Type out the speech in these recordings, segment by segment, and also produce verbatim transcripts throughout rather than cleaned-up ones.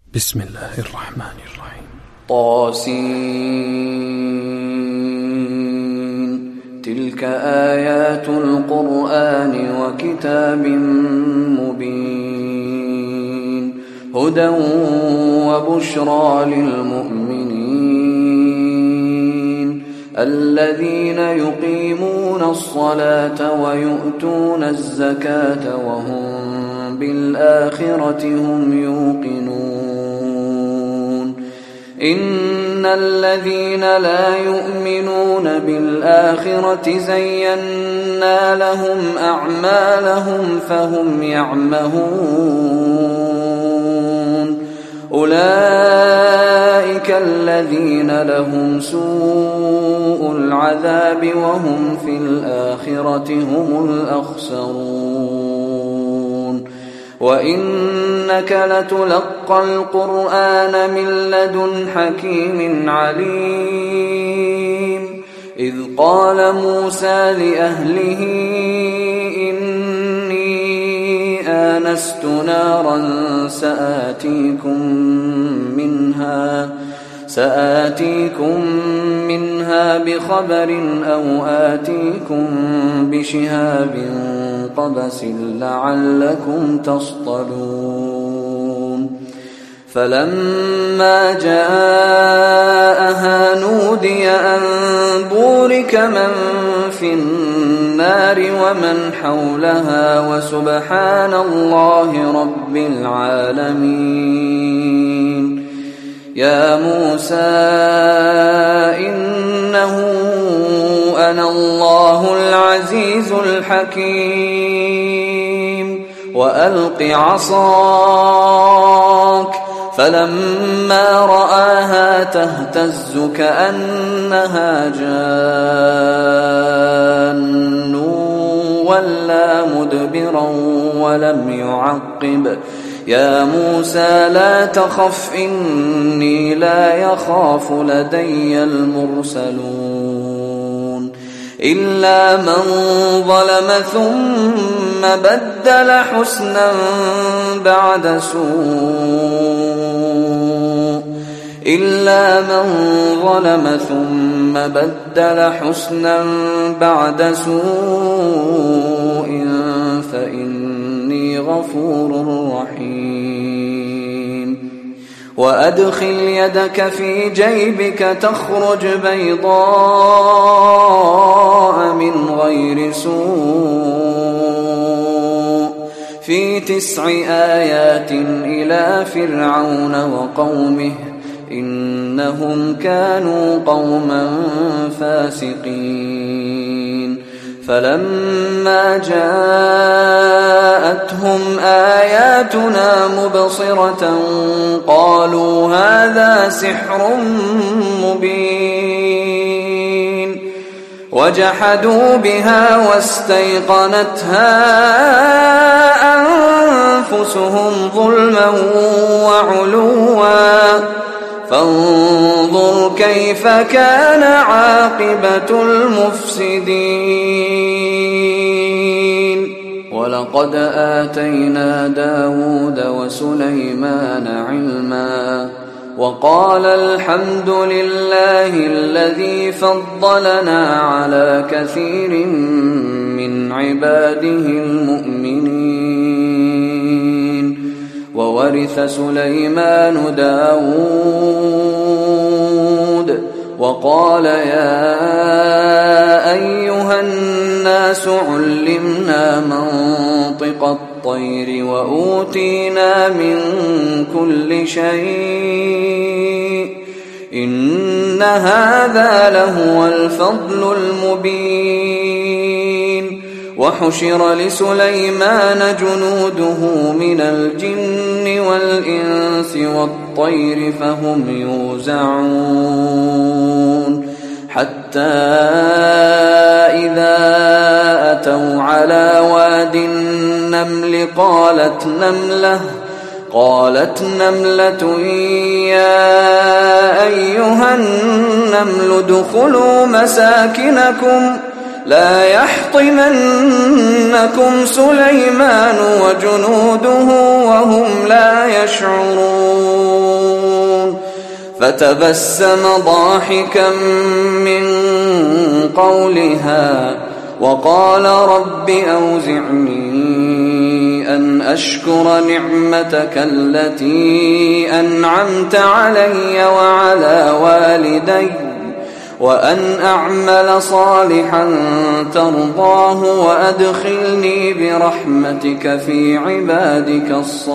بسم الله الرحمن الرحيم. طاسين. تلك آيات القرآن وكتاب مبين هدى وبشرى للمؤمنين الذين يقيمون الصلاة ويؤتون الزكاة وهم بالآخرة هم يوقنون. إن الذين لا يؤمنون بالآخرة زينا لهم أعمالهم فهم يعمهون. أولئك الذين لهم سوء العذاب وهم في الآخرة هم الأخسرون. وإنك لتلقى القرآن من لدن حكيم عليم. إذ قال موسى لأهله إني آنست نارا سآتيكم منها سآتيكم منها بخبر أو آتيكم بشهاب قبس لعلكم تصطلون. فلما جاءها نودي أن بورك من في النار ومن حولها وسبحان الله رب العالمين. يا موسى إنه أنا الله العزيز الحكيم وألق عصاك. فلما رآها تهتز كأنها جان ولا مدبرا ولم يعقب. يا موسى لا تخف إني لا يخاف لدي المرسلون. إلا من ظلم ثم بدل حسنا بعد سوء إلا من ظلم ثم بدل حسنا بعد سوء فإني غفور رحيم. وأدخل يدك في جيبك تخرج بيضاء من غير سوء في تسع آيات إلى فرعون وقومه إنهم كانوا قوما فاسقين. فلما جاءتهم آياتنا مبصرة قالوا هذا سحر مبين وجحدوا بها واستيقنتها أنفسهم ظلما وعلوا فانظر كيف كان عاقبة المفسدين. ولقد آتينا داود وسليمان علما وقال الحمد لله الذي فضلنا على كثير من عباده المؤمنين. وورث سليمان داود وقال يا أيها الناس علمنا منطق الطير وأوتينا من كل شيء إن هذا لهو الفضل المبين. وحشر لسليمان جنوده من الجن والإنس والطير فهم يوزعون حتى إذا أتوا على واد النمل قالت نملة قالت نملة يا أيها النمل ادخلوا مساكنكم لا يحطمنكم سليمان وجنوده وهم لا يشعرون. فتبسم ضاحكا من قولها وقال رب أوزعني أن أشكر نعمتك التي أنعمت علي وعلى والدي وأن أعمل صالحا ترضاه وأدخلني برحمتك في عبادك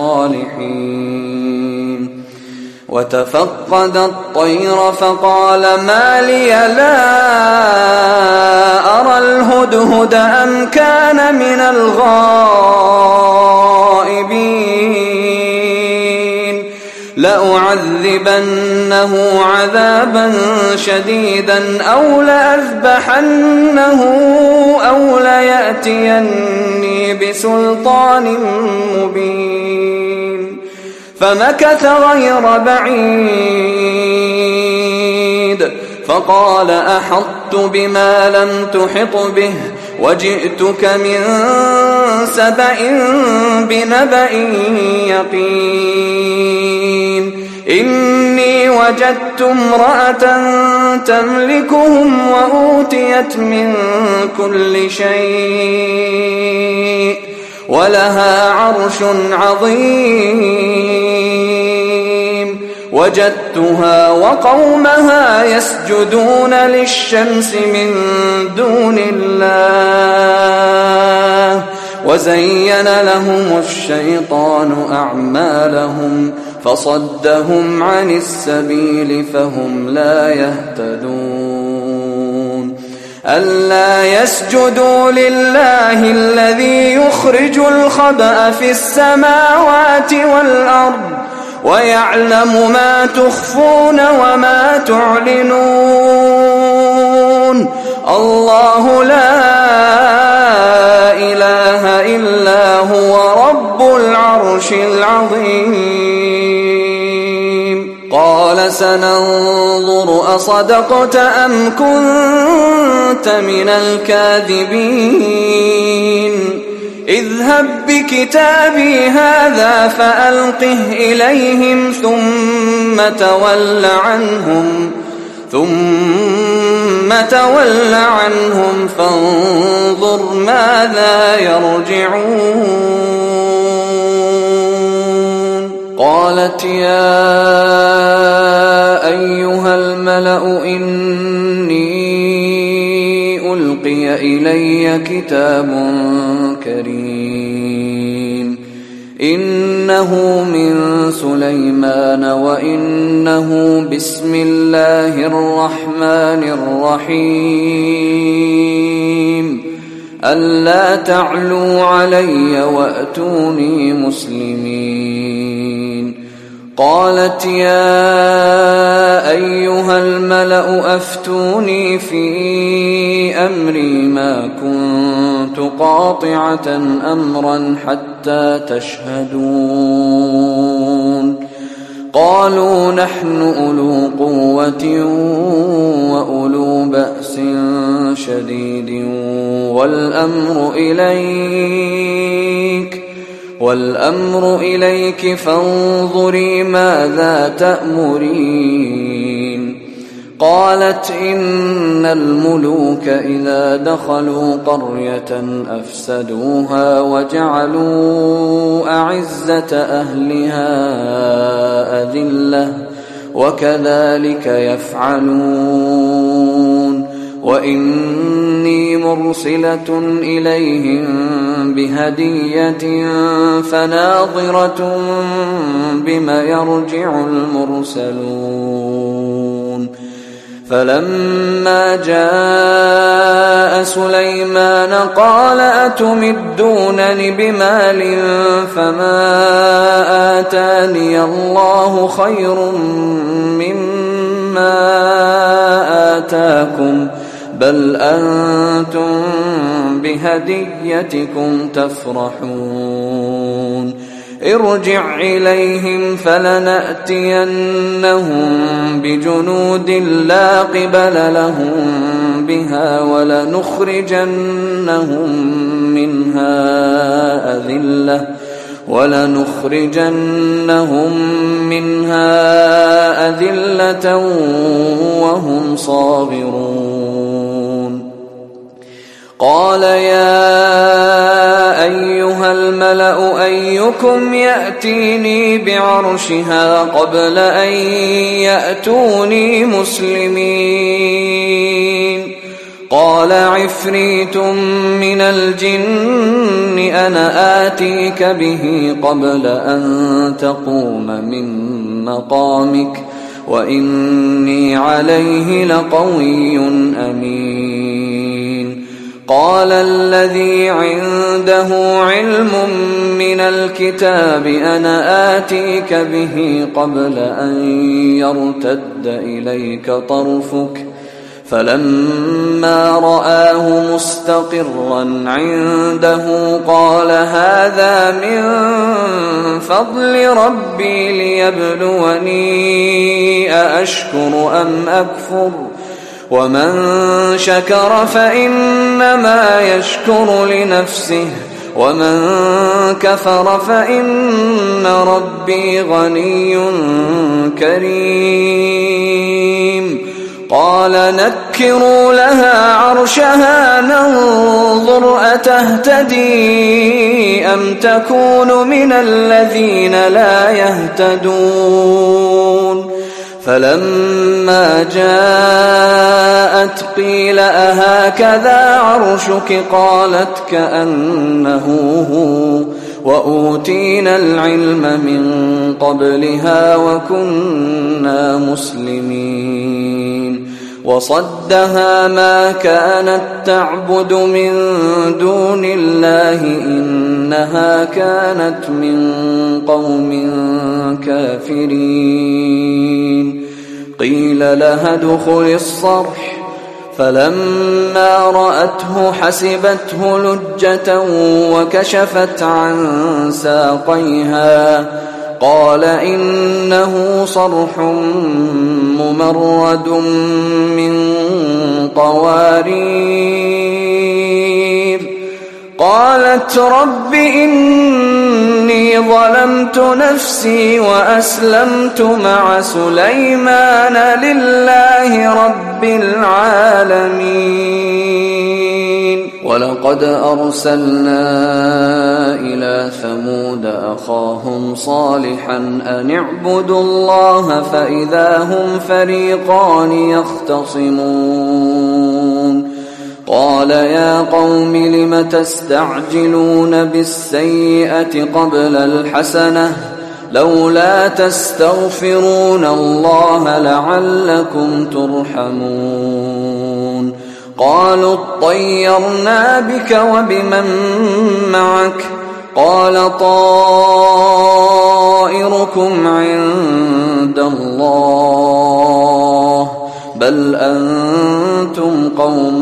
الصالحين. وتفقد الطير فقال ما لي لا أرى الهدهد أم كان من الغائبين لأعذبنه عذابا شديدا أو لأذبحنه أو ليأتيني بسلطان مبين. فمكث غير بعيد فقال أحطت بما لم تحط به وجئتك من سبأ بنبأ يقين. إني وجدت امرأة تملكهم وأوتيت من كل شيء ولها عرش عظيم. وجدتها وقومها يسجدون للشمس من دون الله وزين لهم الشيطان أعمالهم فصدهم عن السبيل فهم لا يهتدون. ألا يسجدوا لله الذي يخرج الخبأ في السماوات والأرض ويعلم ما تخفون وما تعلنون. الله لا إله إلا هو رب العرش العظيم. قال سننظر أصدقت أم كنت من الكاذبين. اذهب بكتابي هذا فألقه إليهم ثم تول عنهم ثم تول عنهم فانظر ماذا يرجعون. قالت يا أيها الملأ إني ألقي إلي كتاب كريم إنه من سليمان وإنه بسم الله الرحمن الرحيم ألا تعلوا علي وأتوني مسلمين. قالت يا أيها الملأ أفتوني في أمري ما كنت قاطعة أمرا حتى تشهدون. قالوا نحن أولو قوة وأولو بأس شديد والأمر إليك والأمر إليك فانظري ماذا تأمرين. قالت إن الملوك إذا دخلوا قرية أفسدوها وجعلوا أعزة أهلها أذلة وكذلك يفعلون. وإني مرسلة إليهم بهدية فناظرة بما يرجع المرسلون. فلما جاء سليمان قال أتمدونني بمال فما آتاني الله خير مما آتاكم بل أنتم بهديتكم تفرحون. ارجع إليهم فلنأتينهم بجنود لا قبل لهم بها ولنخرجنهم منها أذلة ولنخرجنهم منها أذلة وهم صاغرون. قال يا أيها الملأ أيكم يأتيني بعرشها قبل أن يأتوني مسلمين؟ قال عفريت من الجن أنا آتيك به قبل أن تقوم من مقامك وإني عليه لقوي أمين. قال الذي عنده علم من الكتاب أنا آتيك به قبل أن يرتد إليك طرفك فلما رآه مستقرا عنده قال هذا من فضل ربي ليبلوني أأشكر أم أكفر ومن شكر فإنما يشكر لنفسه ومن كفر فإن ربي غني كريم. قال نكروا لها عرشها ننظر أتهتدي أم تكون من الذين لا يهتدون. فلما جاءت قيل أهكذا عرشك قالت كأنه هو وأوتينا العلم من قبلها وكنا مسلمين. وصدها ما كانت تعبد من دون الله إنها كانت من قوم كافرين. قيل لها ادخل الصرح فلما رأته حسبته لجة وكشفت عن ساقيها قال إنه صرح ممرد من قوارير. قالت رب إني ظلمت نفسي وأسلمت مع سليمان لله رب العالمين. ولقد أرسلنا إلى ثمود أخاهم صالحا أن اعبدوا الله فإذا هم فريقان يختصمون. قال يا قوم لم تستعجلون بالسيئة قبل الحسنة لولا تستغفرون الله لعلكم ترحمون. قالوا اطيرنا بك وبمن معك قال طائركم عند الله بل أنتم قوم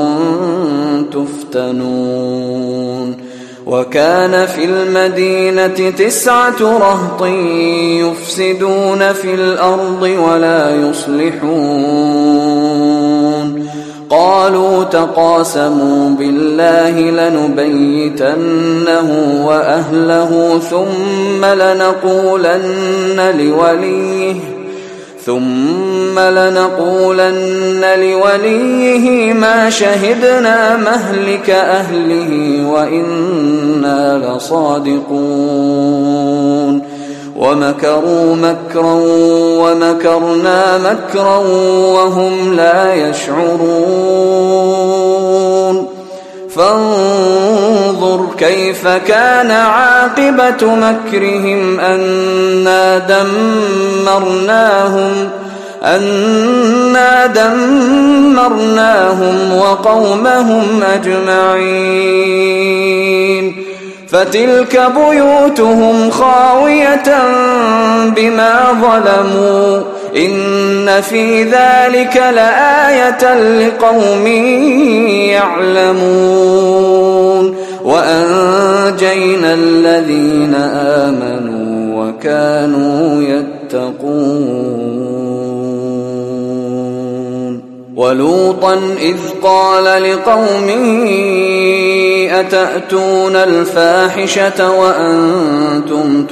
تفتنون. وكان في المدينة تسعة رهط يفسدون في الأرض ولا يصلحون. قالوا تقاسموا بالله لنبيتنه وأهله ثم لنقولن لوليه ثم لنقولن لوليه ما شهدنا مهلك أهله وإنا لصادقون. ومكروا مكرا ومكرنا مكرا وهم لا يشعرون. فانظر كيف كان عاقبة مكرهم أنا دمرناهم أنا دمرناهم وقومهم أجمعين. فتلك بيوتهم خاوية بما ظلموا إن في ذلك لآية لقوم يعلمون. وأنجينا الذين آمنوا وكانوا يتقون. ولوطا إذ قال لقومه أتأتون الفاحشة وأنتم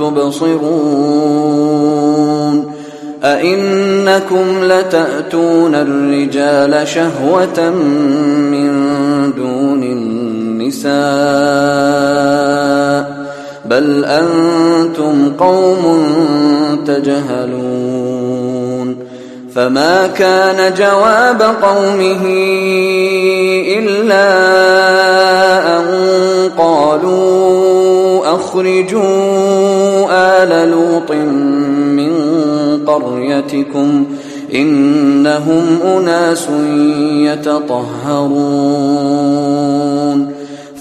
تبصرون أئنكم لتأتون الرجال شهوة من دون النساء بل أنتم قوم تجهلون فما كان جواب قومه إلا أن قالوا أخرجوا آل لوط من قريتكم إنهم أناس يتطهرون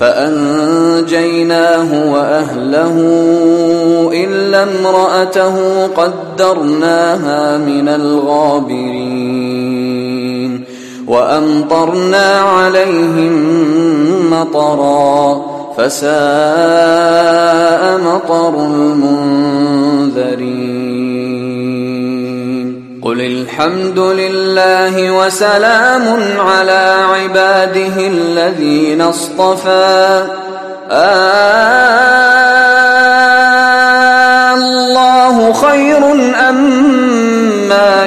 فأنجيناه وأهله إلا امرأته قدرناها من الغابرين وأمطرنا عليهم مطرا فساء مطر المنذرين قل الحمد لله وسلام على عباده الذين اصطفى الله خير أما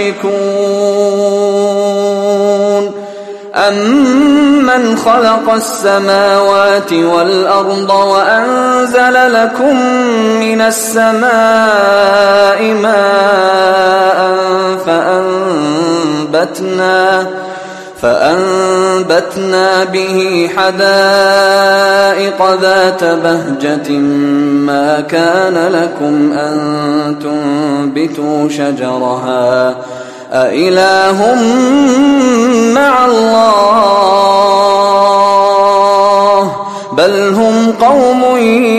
يشركون أمن خلق السماوات والأرض وأنزل لكم من السماء ماء فأنبتنا فأنبتنا به حدائق ذات بهجة ما كان لكم أن تنبتوا شجرها أإله مع الله بل هم قوم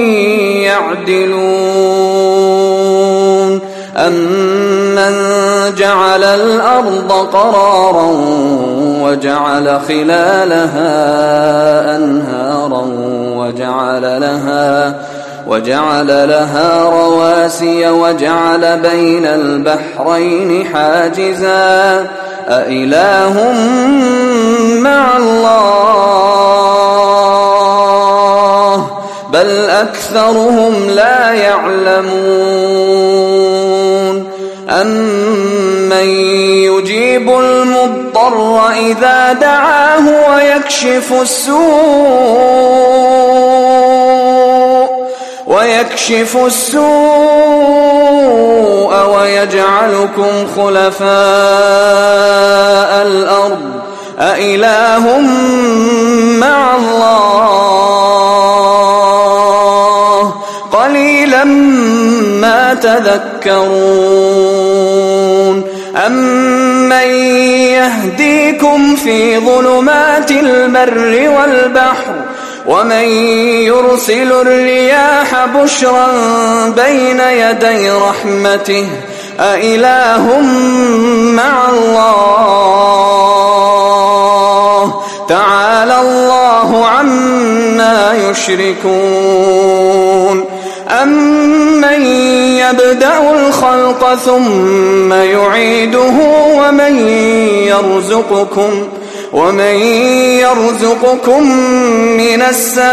يعدلون أمن جعل الأرض قرارا وجعل خلالها أنهارا وجعل لها وجعل لها رواسي وجعل بين البحرين حاجزا أإله مع الله بل أكثرهم لا يعلمون أمن يجيب المضطر إذا دعاه ويكشف السوء ويكشف السوء ويجعلكم خلفاء الأرض أإله مع الله قليلا ما تذكرون أمن يهديكم في ظلمات البر والبحر ومن يرسل الرياح بشرا بين يدي رحمته أإله مع الله تعالى الله عما يشركون أمن يبدأ الخلق ثم يعيده ومن يرزقكم ومن يرزقكم من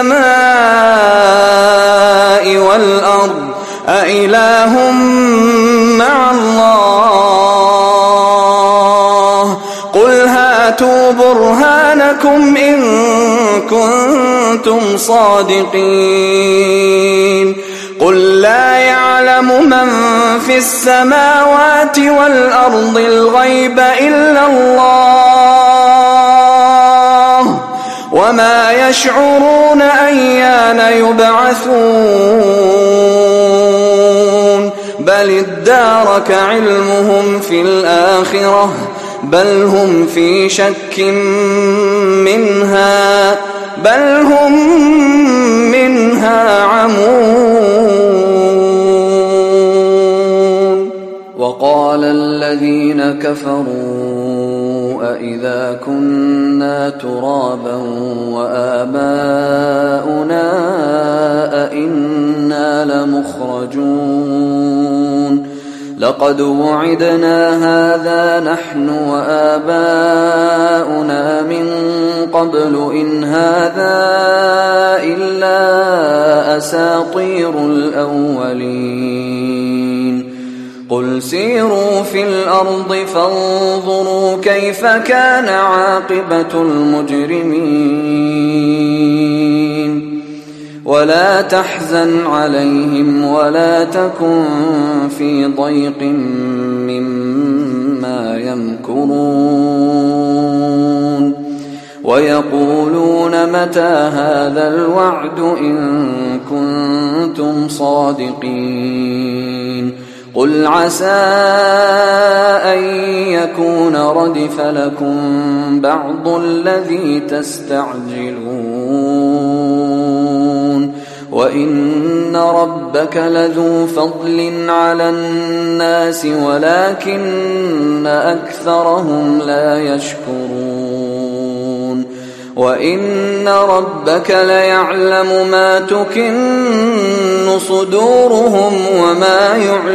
السماء والأرض أإله مع الله قل هاتوا برهانكم إن كنتم صادقين قل لا يعلم من في السماوات والأرض الغيب إلا الله وما يشعرون أيان يبعثون بل ادارك علمهم في الآخرة بل هم في شك منها بل هم منها عمون وقال الذين كفروا أإذا كنا ترابا وآباؤنا أئنا لمخرجون لقد وعدنا هذا نحن وآباؤنا من قبل إن هذا إلا أساطير الأولين قل سيروا في الأرض فانظروا كيف كان عاقبة المجرمين ولا تحزن عليهم ولا تكن في ضيق مما يمكرون ويقولون متى هذا الوعد إن كنتم صادقين قل عسى أن يكون ردف لكم بعض الذي تستعجلون وإن ربك لذو فضل على الناس ولكن أكثرهم لا يشكرون وإن ربك ليعلم ما تكن صدورهم وما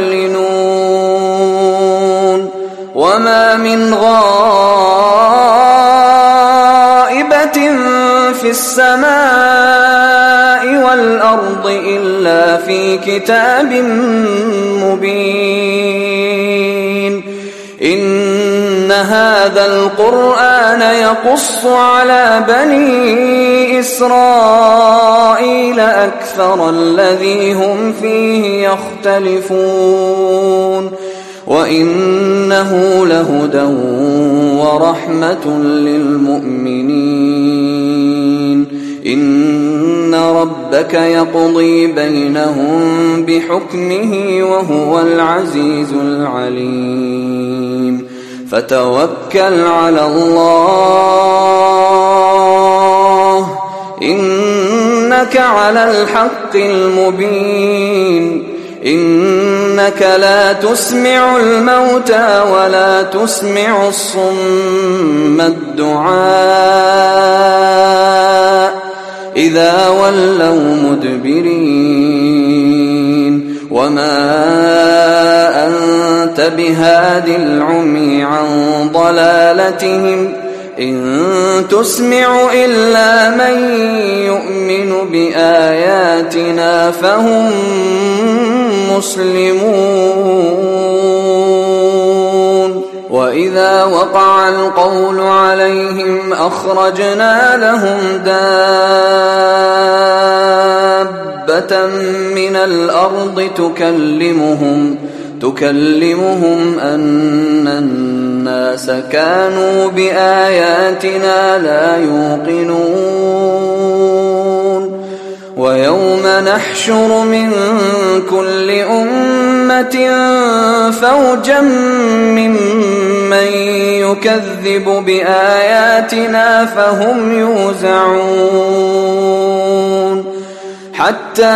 يعلنون وما من غائبة في السماء والأرض إلا في كتاب مبين إن هذا القرآن يقص على بني إسرائيل أكثر الذي هم فيه يختلفون وإنه لهدى ورحمة للمؤمنين إن ربك يقضي بينهم بحكمه وهو العزيز العليم فتوكل على الله إنك على الحق المبين إنك لا تسمع الموتى ولا تسمع الصم الدعاء إذا ولوا مدبرين وما أنت بهاد العمي عن ضلالتهم إن تسمع إلا من يؤمن بآياتنا فهم مسلمون وإذا وقع القول عليهم أخرجنا لهم دابة من الأرض تكلمهم تكلمهم أن الناس كانوا بآياتنا لا يوقنون ويوم نحشر من كل أمة فوجا ممن يكذب بآياتنا فهم يوزعون حتى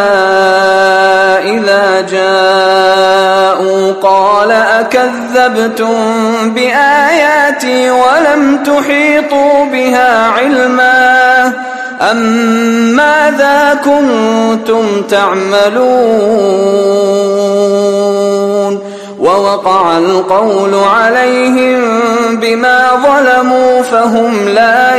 إذا جاءوا قال أكذبتم بآياتي ولم تحيطوا بها علما أم ماذا كنتم تعملون ووقع القول عليهم بما ظلموا فهم لا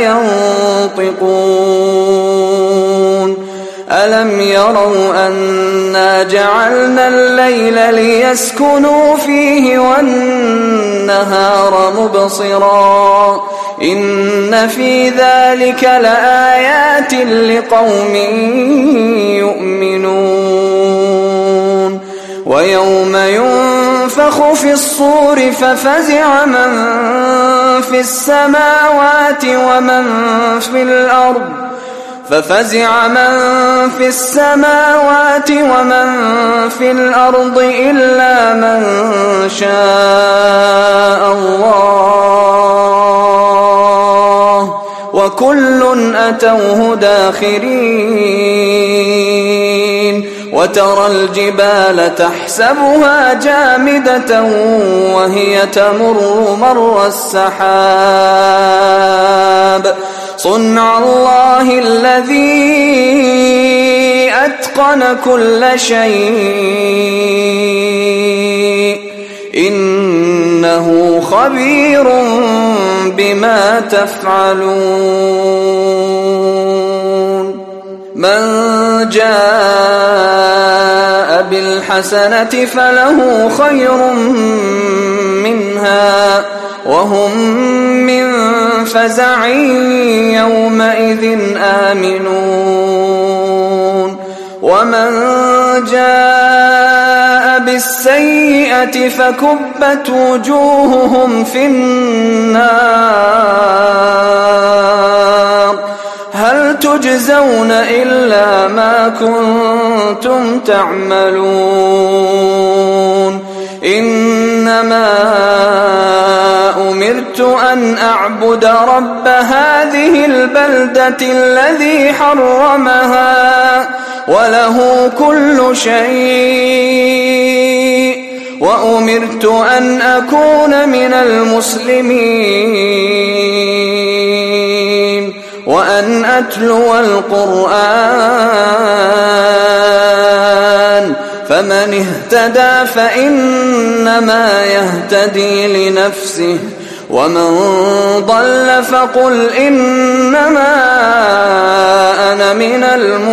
ينطقون ألم يروا أنا جعلنا الليل ليسكنوا فيه والنهار مبصرا إن في ذلك لآيات لقوم يؤمنون ويوم ينفخ في الصور ففزع من في السماوات ومن في الأرض ففزع من في السماوات ومن في الأرض إلا من شاء الله وكل أتوه داخرين وترى الجبال تحسبها جامدة وهي تمر مر السحاب صنع الله الذي أتقن كل شيء إنه خبير بما تفعلون من جاء بالحسنة فله خير منها وهم من فزع يومئذ آمنون ومن جاء بالسيئة فكبت وجوههم في النار هل تجزون إلا ما كنتم تعملون إنما أمرت أن أعبد رب هذه البلدة الذي حرمها وله كل شيء وأمرت أن أكون من المسلمين وأن أتلو القرآن فمن اهتدى فإنما يهتدي لنفسه ومن ضل فقل إنما أنا من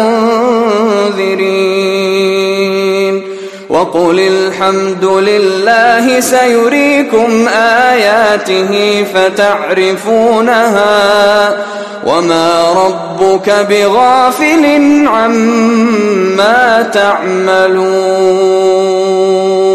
المنذرين وقل الحمد لله سيريكم آياته فتعرفونها وما ربك بغافل عما تعملون